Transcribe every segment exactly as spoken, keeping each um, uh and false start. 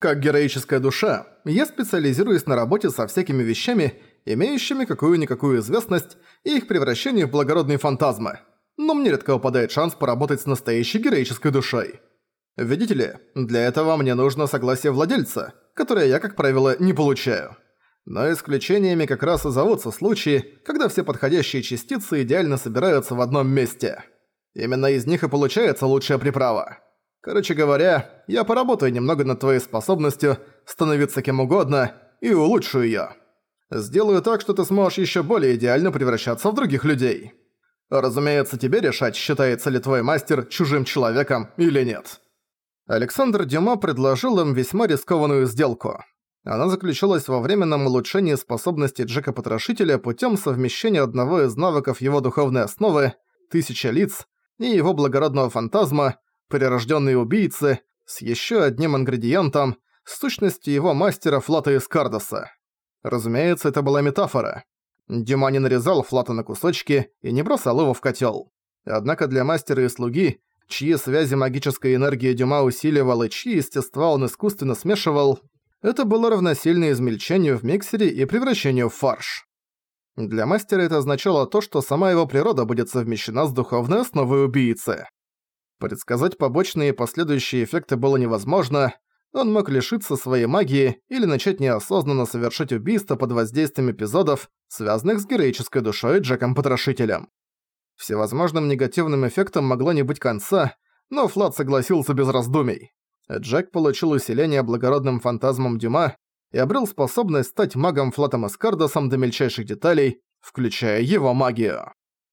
Как героическая душа, я специализируюсь на работе со всякими вещами, имеющими какую-никакую известность, и их превращении в благородные фантазмы. Но мне редко выпадает шанс поработать с настоящей героической душой. Видите ли, для этого мне нужно согласие владельца, которое я, как правило, не получаю. Но исключениями как раз и зовутся случаи, когда все подходящие частицы идеально собираются в одном месте. Именно из них и получается лучшая приправа. Короче говоря, я поработаю немного над твоей способностью становиться кем угодно и улучшу её. Сделаю так, что ты сможешь ещё более идеально превращаться в других людей. Разумеется, тебе решать, считается ли твой мастер чужим человеком или нет. Александр Дюма предложил им весьма рискованную сделку. Она заключалась во временном улучшении способностей Джека-Потрошителя путём совмещения одного из навыков его духовной основы «Тысяча лиц» и его благородного фантазма «Прирождённые убийцы» с ещё одним ингредиентом с сущностью его мастера Флата Искардоса. Разумеется, это была метафора. Дюма не нарезал Флата на кусочки и не бросал его в котёл. Однако для мастера и слуги, чьи связи магической энергии Дюма усиливал и чьи естества он искусственно смешивал, это было равносильно измельчению в миксере и превращению в фарш. Для мастера это означало то, что сама его природа будет совмещена с духовной основой убийцы. Предсказать побочные и последующие эффекты было невозможно, он мог лишиться своей магии или начать неосознанно совершать убийство под воздействием эпизодов, связанных с героической душой Джеком-Потрошителем. Всевозможным негативным эффектом могло не быть конца, но Флат согласился без раздумий. Джек получил усиление благородным фантазмом Дюма и обрел способность стать магом Флатом Искардосом до мельчайших деталей, включая его магию.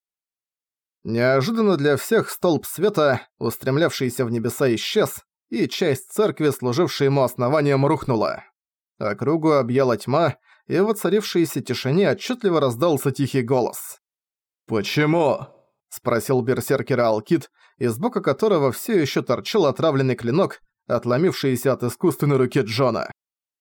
Неожиданно для всех столб света, устремлявшийся в небеса, исчез, и часть церкви, служившей ему основанием, рухнула. Округу объяла тьма, и в воцарившейся тишине отчетливо раздался тихий голос. «Почему?» – спросил берсеркера Алкид, из бока которого все еще торчал отравленный клинок, отломившийся от искусственной руки Джона.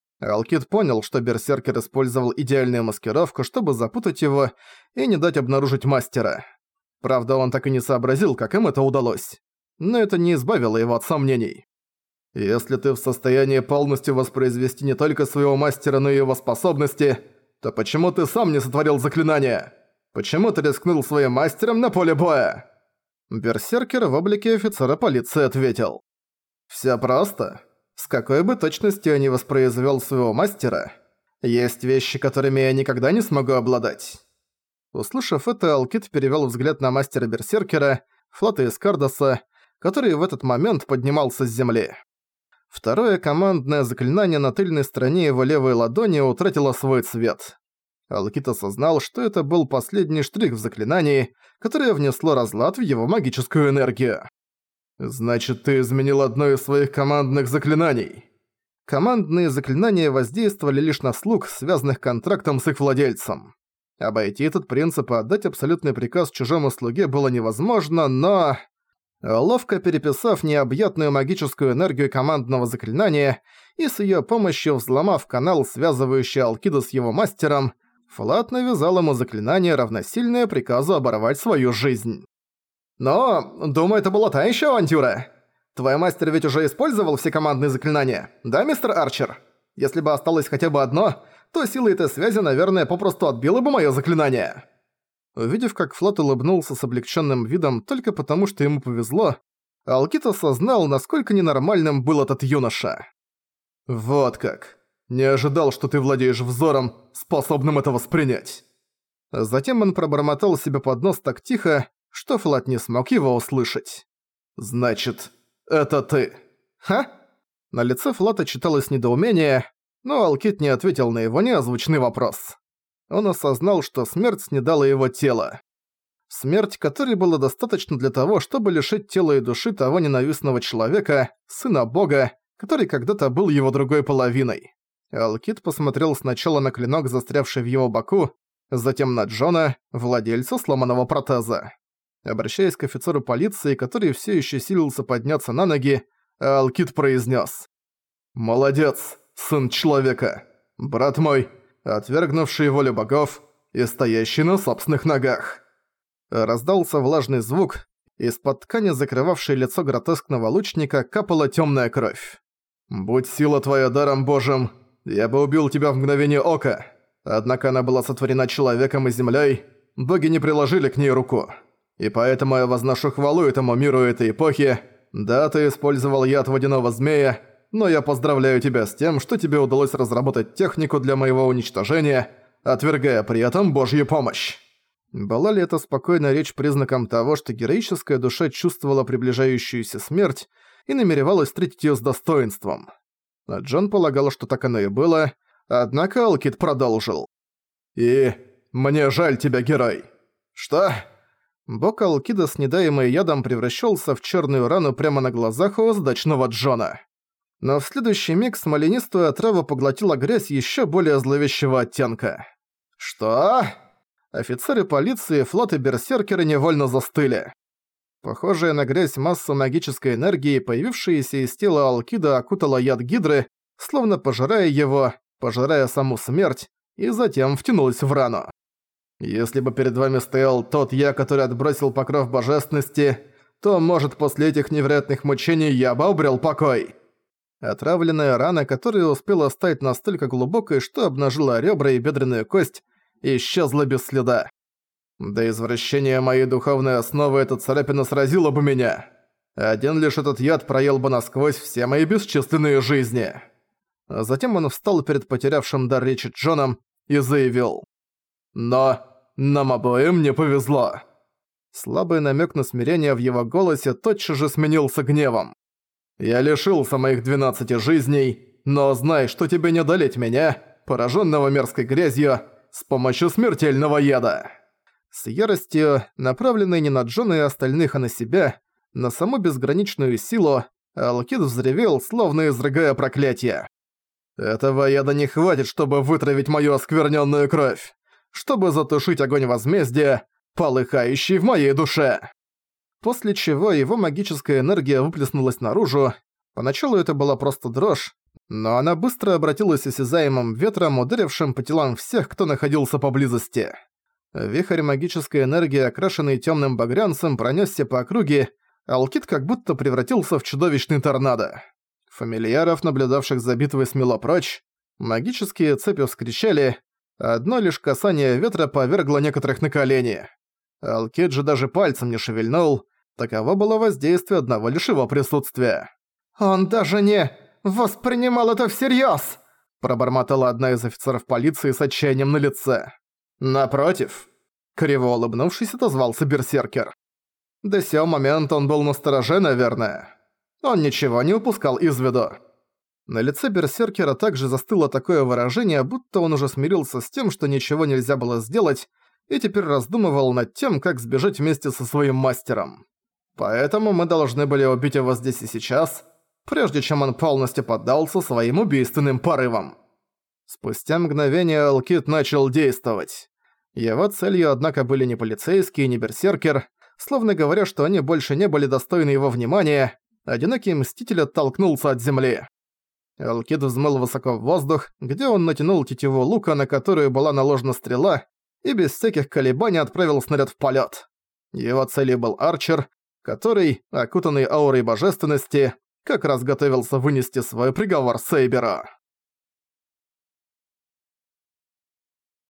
Алкид понял, что берсеркер использовал идеальную маскировку, чтобы запутать его и не дать обнаружить мастера. Правда, он так и не сообразил, как им это удалось. Но это не избавило его от сомнений. «Если ты в состоянии полностью воспроизвести не только своего мастера, но и его способности, то почему ты сам не сотворил заклинание? Почему ты рискнул своим мастером на поле боя?» Берсеркер в облике офицера полиции ответил. «Всё просто. С какой бы точностью я не воспроизвёл своего мастера, есть вещи, которыми я никогда не смогу обладать». Услышав это, Алкид перевёл взгляд на мастера Берсеркера, Флата Искардоса, который в этот момент поднимался с земли. Второе командное заклинание на тыльной стороне его левой ладони утратило свой цвет. Алкид осознал, что это был последний штрих в заклинании, которое внесло разлад в его магическую энергию. «Значит, ты изменил одно из своих командных заклинаний». Командные заклинания воздействовали лишь на слуг, связанных контрактом с их владельцем. Обойти этот принцип и отдать абсолютный приказ чужому слуге было невозможно, но... Ловко переписав необъятную магическую энергию командного заклинания и с её помощью взломав канал, связывающий Алкида с его мастером, Флат навязал ему заклинание, равносильное приказу оборвать свою жизнь. «Но, думаю, это была та ещё авантюра. Твой мастер ведь уже использовал все командные заклинания, да, мистер Арчер? Если бы осталось хотя бы одно, то сила этой связи, наверное, попросту отбила бы моё заклинание». Увидев, как Флат улыбнулся с облегчённым видом только потому, что ему повезло, Алкид осознал, насколько ненормальным был этот юноша. «Вот как. Не ожидал, что ты владеешь взором, способным это воспринять». Затем он пробормотал себе под нос так тихо, что Флат не смог его услышать. «Значит, это ты. Ха?» На лице Флата читалось недоумение, но Алкид не ответил на его неозвучный вопрос. Он осознал, что смерть снедала его тело. Смерть, которой было достаточно для того, чтобы лишить тела и души того ненавистного человека, сына бога, который когда-то был его другой половиной. Алкид посмотрел сначала на клинок, застрявший в его боку, затем на Джона, владельца сломанного протеза. Обращаясь к офицеру полиции, который все еще силился подняться на ноги, Алкид произнес: «Молодец, сын человека, брат мой, отвергнувший волю богов и стоящий на собственных ногах». Раздался влажный звук, из-под ткани, закрывавшей лицо гротескного лучника, капала темная кровь. «Будь сила твоя даром Божьим, я бы убил тебя в мгновение ока. Однако она была сотворена человеком и землей, боги не приложили к ней руку. И поэтому я возношу хвалу этому миру этой эпохи. Да, ты использовал яд водяного змея, но я поздравляю тебя с тем, что тебе удалось разработать технику для моего уничтожения, отвергая при этом Божью помощь». Была ли эта спокойная речь признаком того, что героическая душа чувствовала приближающуюся смерть и намеревалась встретить её с достоинством? А Джон полагал, что так оно и было, однако Алкид продолжил. «И мне жаль тебя, герой». «Что?» Бок Алкида с недаемой ядом превращался в черную рану прямо на глазах у сдачного Джона. Но в следующий миг смоленистую отраву поглотила грязь ещё более зловещего оттенка. «Что?» Офицеры полиции, флот и берсеркеры невольно застыли. Похожая на грязь масса магической энергии, появившаяся из тела Алкида, окутала яд Гидры, словно пожирая его, пожирая саму смерть, и затем втянулась в рану. «Если бы перед вами стоял тот я, который отбросил покров божественности, то, может, после этих невероятных мучений я бы обрел покой». Отравленная рана, которая успела стать настолько глубокой, что обнажила ребра и бедренную кость, исчезла без следа. До извращения моей духовной основы эта царапина сразила бы меня. Один лишь этот яд проел бы насквозь все мои бесчисленные жизни. А затем он встал перед потерявшим дар речи Джоном и заявил: «Но нам обоим не повезло». Слабый намек на смирение в его голосе тотчас же сменился гневом. «Я лишился моих двенадцати жизней, но знай, что тебе не одолеть меня, пораженного мерзкой грязью, с помощью смертельного яда». С яростью, направленной не на Джона и остальных, а на себя, на саму безграничную силу, Алкид взревел, словно изрыгая проклятие. «Этого яда не хватит, чтобы вытравить мою оскверненную кровь, чтобы затушить огонь возмездия, полыхающий в моей душе». После чего его магическая энергия выплеснулась наружу. Поначалу это была просто дрожь, но она быстро обратилась осязаемым ветром, ударившим по телам всех, кто находился поблизости. Вихрь магической энергии, окрашенный тёмным багрянцем, пронёсся по округе, а Алкид как будто превратился в чудовищный торнадо. Фамильяров, наблюдавших за битвой, смело прочь, магические цепи вскричали, одно лишь касание ветра повергло некоторых на колени. Алкид же даже пальцем не шевельнул, таково было воздействие одного лишь его присутствия. «Он даже не воспринимал это всерьёз!» пробормотала одна из офицеров полиции с отчаянием на лице. «Напротив», — криво улыбнувшись, отозвался берсеркер. До сего момента он был настороже, наверное. Он ничего не упускал из виду. На лице берсеркера также застыло такое выражение, будто он уже смирился с тем, что ничего нельзя было сделать, и теперь раздумывал над тем, как сбежать вместе со своим мастером. Поэтому мы должны были убить его здесь и сейчас, прежде чем он полностью поддался своим убийственным порывам. Спустя мгновение Алкид начал действовать. Его целью, однако, были не полицейские, не берсеркер. Словно говоря, что они больше не были достойны его внимания, одинокий мститель оттолкнулся от земли. Алкид взмыл высоко в воздух, где он натянул тетиву лука, на которую была наложена стрела, и без всяких колебаний отправил снаряд в полет. Его целью был Арчер, который, окутанный аурой божественности, как раз готовился вынести свой приговор Сейберу.